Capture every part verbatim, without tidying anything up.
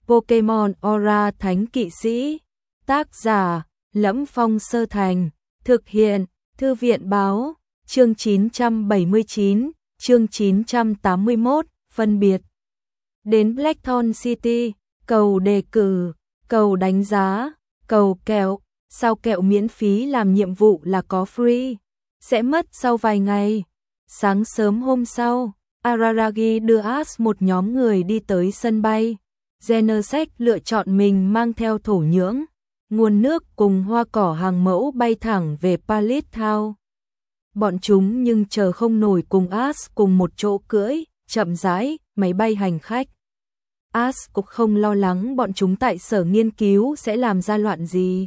Pokemon Aura Thánh Kỵ Sĩ. Tác giả: Lẫm Phong Sơ Thành. Thực hiện: Thư viện báo. Chương chín trăm bảy mươi chín, chương chín trăm tám mươi mốt, phân biệt. Đến Blackthorn City, cầu đề cử, cầu đánh giá, cầu kẹo. Sao kẹo miễn phí làm nhiệm vụ là có free, sẽ mất sau vài ngày. Sáng sớm hôm sau, Araragi đưa Ash một nhóm người đi tới sân bay. Genesect lựa chọn mình mang theo thổ nhưỡng, nguồn nước cùng hoa cỏ hàng mẫu bay thẳng về Palace Town. Bọn chúng nhưng chờ không nổi cùng Ash cùng một chỗ cưỡi, chậm rãi, máy bay hành khách. Ash cũng không lo lắng bọn chúng tại sở nghiên cứu sẽ làm ra loạn gì.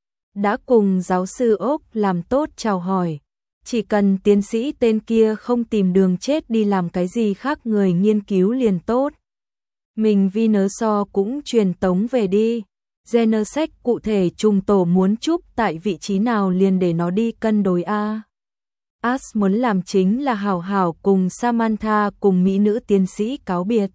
Đã cùng giáo sư Oak làm tốt chào hỏi. Chỉ cần tiến sĩ tên kia không tìm đường chết đi làm cái gì khác người nghiên cứu liền tốt. Mình Venusaur cũng truyền tống về đi. Genesect cụ thể trùng tổ muốn chúc tại vị trí nào liền để nó đi cân đối A. Ash muốn làm chính là hảo hảo cùng Samantha cùng mỹ nữ tiến sĩ cáo biệt.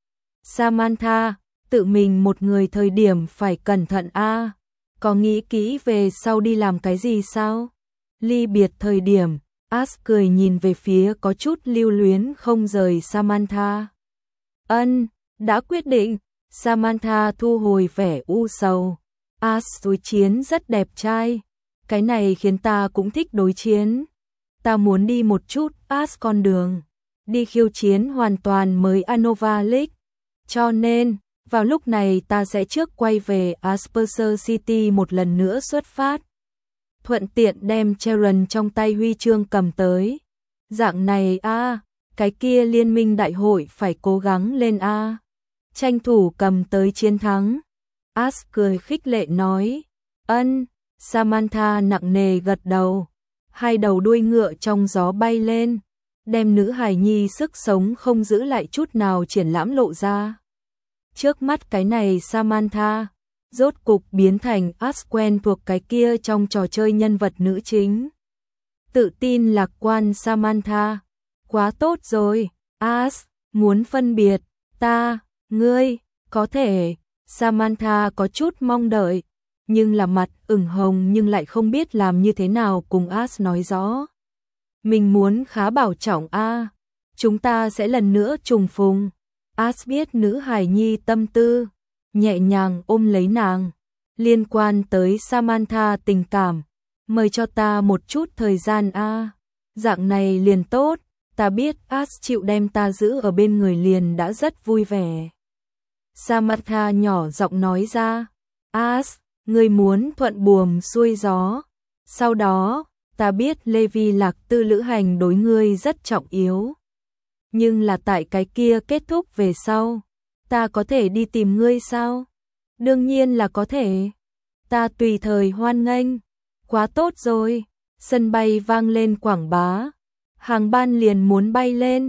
Samantha, tự mình một người thời điểm phải cẩn thận A. Có nghĩ kỹ về sau đi làm cái gì sao? Ly biệt thời điểm, Ash cười nhìn về phía có chút lưu luyến không rời Samantha. Ân, đã quyết định. Samantha thu hồi vẻ u sầu. Ash đối chiến rất đẹp trai. Cái này khiến ta cũng thích đối chiến. Ta muốn đi một chút Ash con đường. Đi khiêu chiến hoàn toàn mới Unova League. Cho nên, vào lúc này ta sẽ trước quay về Asperger City một lần nữa xuất phát. Thuận tiện đem Charon trong tay huy chương cầm tới. Dạng này a, à, cái kia liên minh đại hội phải cố gắng lên a. À. Tranh thủ cầm tới chiến thắng. Ash cười khích lệ nói. Ân, Samantha nặng nề gật đầu. Hai đầu đuôi ngựa trong gió bay lên, đem nữ hài nhi sức sống không giữ lại chút nào triển lãm lộ ra. Trước mắt cái này Samantha, rốt cục biến thành Ash quen thuộc cái kia trong trò chơi nhân vật nữ chính. Tự tin lạc quan Samantha, quá tốt rồi, Ash, muốn phân biệt, ta, ngươi, có thể, Samantha có chút mong đợi, nhưng là mặt ửng hồng nhưng lại không biết làm như thế nào cùng Ash nói rõ. Mình muốn khá bảo trọng a, chúng ta sẽ lần nữa trùng phùng. Ash biết nữ hài nhi tâm tư, nhẹ nhàng ôm lấy nàng. Liên quan tới Samantha tình cảm, mời cho ta một chút thời gian a. Dạng này liền tốt, ta biết Ash chịu đem ta giữ ở bên người liền đã rất vui vẻ. Samantha nhỏ giọng nói ra, Ash, ngươi muốn thuận buồm xuôi gió. Sau đó, ta biết Levi Lạc Tư lữ hành đối ngươi rất trọng yếu. Nhưng là tại cái kia kết thúc về sau, ta có thể đi tìm ngươi sao? Đương nhiên là có thể. Ta tùy thời hoan nghênh. Quá tốt rồi. Sân bay vang lên quảng bá. Hàng ban liền muốn bay lên.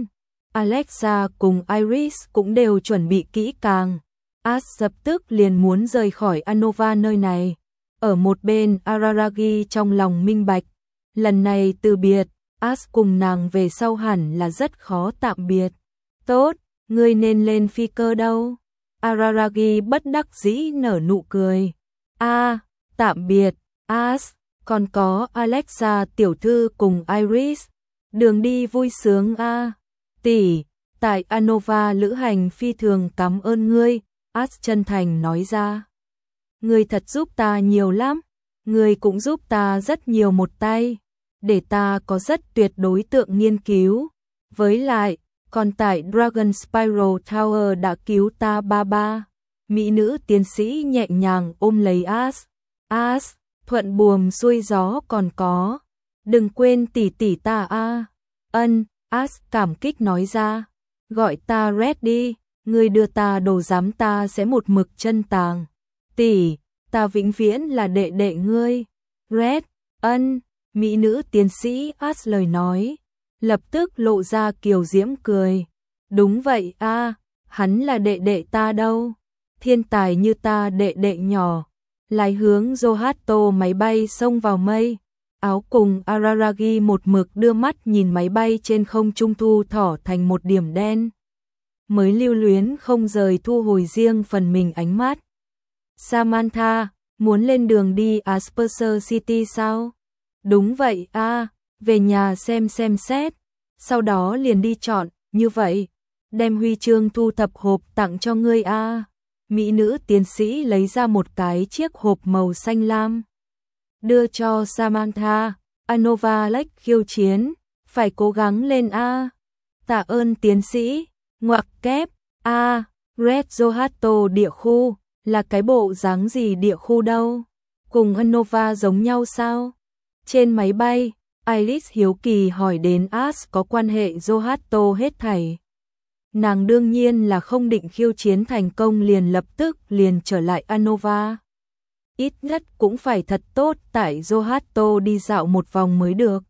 Alexa cùng Iris cũng đều chuẩn bị kỹ càng. Ash lập tức liền muốn rời khỏi Unova nơi này. Ở một bên Araragi trong lòng minh bạch. Lần này từ biệt, Ash cùng nàng về sau hẳn là rất khó tạm biệt. Tốt, ngươi nên lên phi cơ đâu? Araragi bất đắc dĩ nở nụ cười. A, à, tạm biệt, Ash, còn có Alexa tiểu thư cùng Iris. Đường đi vui sướng a. À. Tỷ, tại Unova lữ hành phi thường cảm ơn ngươi, Ash chân thành nói ra. Ngươi thật giúp ta nhiều lắm, ngươi cũng giúp ta rất nhiều một tay. Để ta có rất tuyệt đối tượng nghiên cứu. Với lại, còn tại Dragon Spiral Tower đã cứu ta ba ba. Mỹ nữ tiến sĩ nhẹ nhàng ôm lấy Ash. Ash, thuận buồm xuôi gió còn có. Đừng quên tỷ tỷ ta a. Ân, Ash cảm kích nói ra. Gọi ta Red đi, ngươi đưa ta đồ giám ta sẽ một mực chân tàng. Tỷ, ta vĩnh viễn là đệ đệ ngươi. Red, ân. Mỹ nữ tiến sĩ Ash lời nói, lập tức lộ ra kiều diễm cười. Đúng vậy a, à, hắn là đệ đệ ta đâu. Thiên tài như ta đệ đệ nhỏ. Lái hướng Zohato máy bay xông vào mây. Áo cùng Araragi một mực đưa mắt nhìn máy bay trên không trung thu thỏ thành một điểm đen. mới lưu luyến không rời thu hồi riêng phần mình ánh mắt. Samantha, muốn lên đường đi Asperger City sao? Đúng vậy a, về nhà xem xem xét, sau đó liền đi chọn, như vậy, đem huy chương thu thập hộp tặng cho ngươi a. Mỹ nữ tiến sĩ lấy ra một cái chiếc hộp màu xanh lam, đưa cho Samantha. Anova Lake khiêu chiến, phải cố gắng lên a. Tạ ơn tiến sĩ. Ngoặc kép, a, Red Zohato địa khu, là cái bộ dáng gì địa khu đâu? Cùng Anova giống nhau sao? Trên máy bay, Iris hiếu kỳ hỏi đến Ash có quan hệ Zohato hết thảy. Nàng đương nhiên là không định khiêu chiến thành công liền lập tức liền trở lại Anova. Ít nhất cũng phải thật tốt tại Zohato đi dạo một vòng mới được.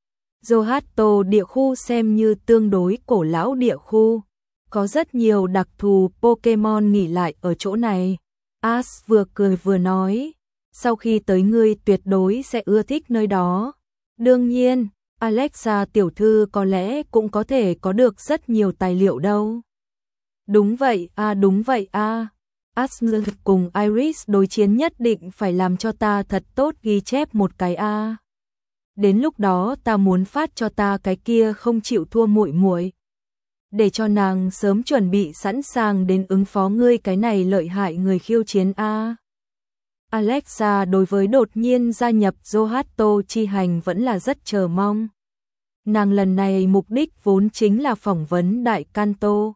Zohato địa khu xem như tương đối cổ lão địa khu, có rất nhiều đặc thù Pokemon nghỉ lại ở chỗ này. Ash vừa cười vừa nói, sau khi tới ngươi tuyệt đối sẽ ưa thích nơi đó. Đương nhiên, Alexa tiểu thư có lẽ cũng có thể có được rất nhiều tài liệu đâu. Đúng vậy a, à, đúng vậy a. À. Ash cùng Iris đối chiến nhất định phải làm cho ta thật tốt ghi chép một cái a. À. Đến lúc đó ta muốn phát cho ta cái kia không chịu thua muội muội, để cho nàng sớm chuẩn bị sẵn sàng đến ứng phó ngươi cái này lợi hại người khiêu chiến a. À. Alexa đối với đột nhiên gia nhập Zohato chi hành vẫn là rất chờ mong. Nàng lần này mục đích vốn chính là phỏng vấn Đại Kanto.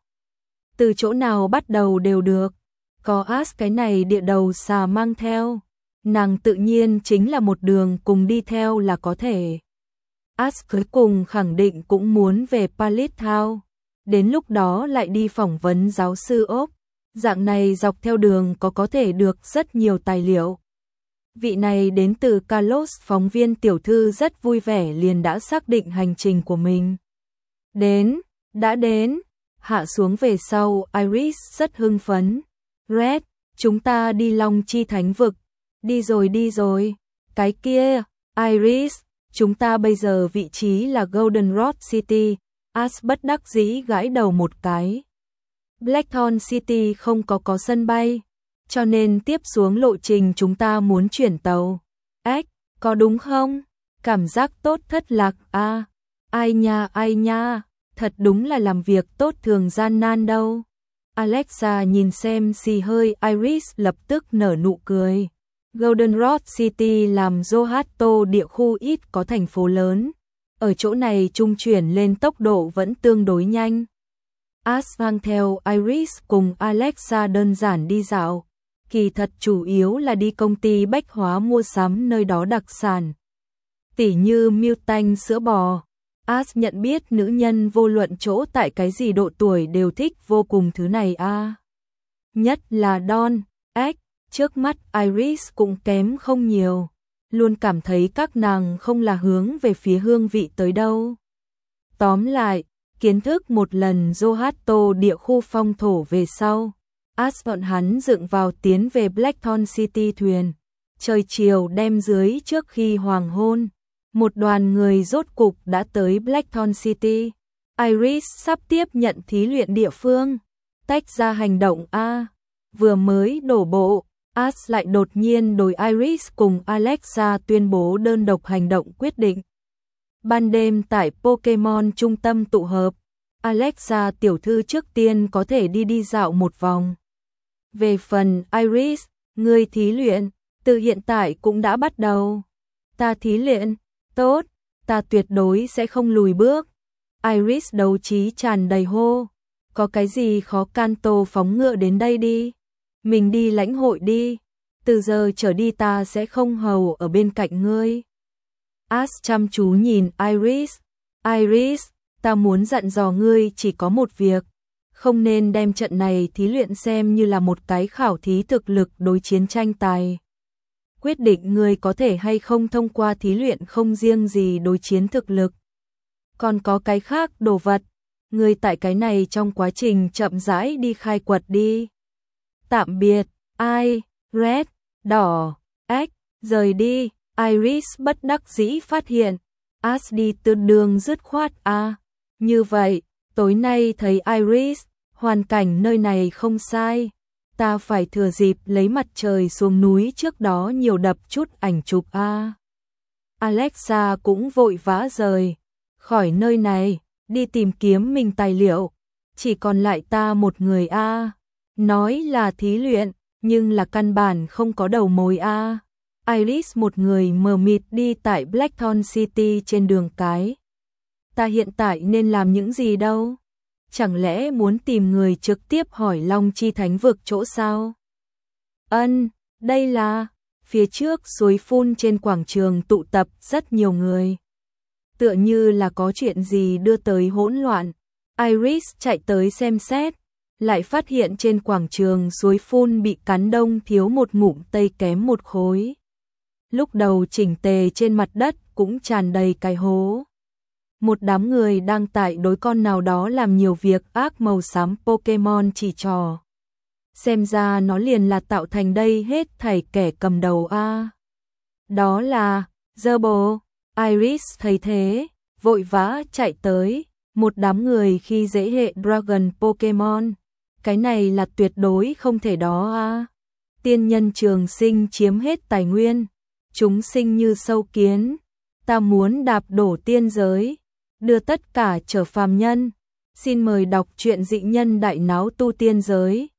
Từ chỗ nào bắt đầu đều được, có Ash cái này địa đầu xà mang theo, nàng tự nhiên chính là một đường cùng đi theo là có thể. Ash cuối cùng khẳng định cũng muốn về Pallet Town, đến lúc đó lại đi phỏng vấn giáo sư ốp, dạng này dọc theo đường có có thể được rất nhiều tài liệu. Vị này đến từ Kalos phóng viên tiểu thư rất vui vẻ liền đã xác định hành trình của mình. Đến, đã đến, hạ xuống về sau Iris rất hưng phấn. Red, chúng ta đi Long Chi Thánh Vực. Đi rồi đi rồi, cái kia, Iris, chúng ta bây giờ vị trí là Golden Rod City. Ash bất đắc dĩ gãi đầu một cái. Blackthorn City không có có sân bay, cho nên tiếp xuống lộ trình chúng ta muốn chuyển tàu. Ếch, có đúng không? Cảm giác tốt thất lạc a. À, ai nha ai nha, thật đúng là làm việc tốt thường gian nan đâu. Alexa nhìn xem xì hơi Iris lập tức nở nụ cười. Golden Rod City làm Zohato địa khu ít có thành phố lớn. Ở chỗ này trung chuyển lên tốc độ vẫn tương đối nhanh. Ash mang theo Iris cùng Alexa đơn giản đi dạo. Kỳ thật chủ yếu là đi công ty bách hóa mua sắm nơi đó đặc sản. Tỉ như Miltanh sữa bò. Ash nhận biết nữ nhân vô luận chỗ tại cái gì độ tuổi đều thích vô cùng thứ này a. À. Nhất là Dawn, Egg, trước mắt Iris cũng kém không nhiều. Luôn cảm thấy các nàng không là hướng về phía hương vị tới đâu. Tóm lại, kiến thức một lần Zohato địa khu phong thổ về sau. Ash bọn hắn dựng vào tiến về Blackthorn City thuyền. Trời chiều đem dưới trước khi hoàng hôn. Một đoàn người rốt cục đã tới Blackthorn City. Iris sắp tiếp nhận thí luyện địa phương. Tách ra hành động A. Vừa mới đổ bộ, Ash lại đột nhiên đối Iris cùng Alexa tuyên bố đơn độc hành động quyết định. Ban đêm tại Pokemon trung tâm tụ hợp, Alexa tiểu thư trước tiên có thể đi đi dạo một vòng. Về phần Iris, người thí luyện, từ hiện tại cũng đã bắt đầu. Ta thí luyện, tốt, ta tuyệt đối sẽ không lùi bước. Iris đấu trí tràn đầy hô, có cái gì khó Kanto phóng ngựa đến đây đi. Mình đi lãnh hội đi, từ giờ trở đi ta sẽ không hầu ở bên cạnh ngươi. Ash chăm chú nhìn Iris, Iris, ta muốn dặn dò ngươi chỉ có một việc, không nên đem trận này thí luyện xem như là một cái khảo thí thực lực đối chiến tranh tài. Quyết định ngươi có thể hay không thông qua thí luyện không riêng gì đối chiến thực lực. Còn có cái khác đồ vật, ngươi tại cái này trong quá trình chậm rãi đi khai quật đi. Tạm biệt, ai, red, đỏ, ếch, rời đi. Iris bất đắc dĩ phát hiện, Ash đi từ đường dứt khoát a. À. Như vậy, tối nay thấy Iris, Hoàn cảnh nơi này không sai, ta phải thừa dịp lấy mặt trời xuống núi trước đó nhiều đập chút ảnh chụp a. À. Alexa cũng vội vã rời khỏi nơi này, đi tìm kiếm mình tài liệu, chỉ còn lại ta một người a. À. Nói là thí luyện, nhưng là căn bản không có đầu mối a. À. Iris một người mờ mịt đi tại Blackthorn City trên đường cái. Ta hiện tại nên làm những gì đâu? Chẳng lẽ muốn tìm người trực tiếp hỏi Long Chi Thánh Vực chỗ sao? Ân, đây là... Phía trước suối phun trên quảng trường tụ tập rất nhiều người. Tựa như là có chuyện gì đưa tới hỗn loạn. Iris chạy tới xem xét, lại phát hiện trên quảng trường suối phun bị cắn đông thiếu một ngụm tây kém một khối. Lúc đầu chỉnh tề trên mặt đất cũng tràn đầy cái hố. Một đám người đang tại đối con nào đó làm nhiều việc ác màu xám Pokemon chỉ trò. Xem ra nó liền là tạo thành đây hết thảy kẻ cầm đầu a. À. Đó là Zerbo. Iris thấy thế, vội vã chạy tới, một đám người khi dễ hệ Dragon Pokemon. Cái này là tuyệt đối không thể đó a. À. Tiên nhân trường sinh chiếm hết tài nguyên, chúng sinh như sâu kiến, ta muốn đạp đổ tiên giới, đưa tất cả trở phàm nhân. Xin mời đọc truyện Dị Nhân Đại Náo Tu Tiên Giới.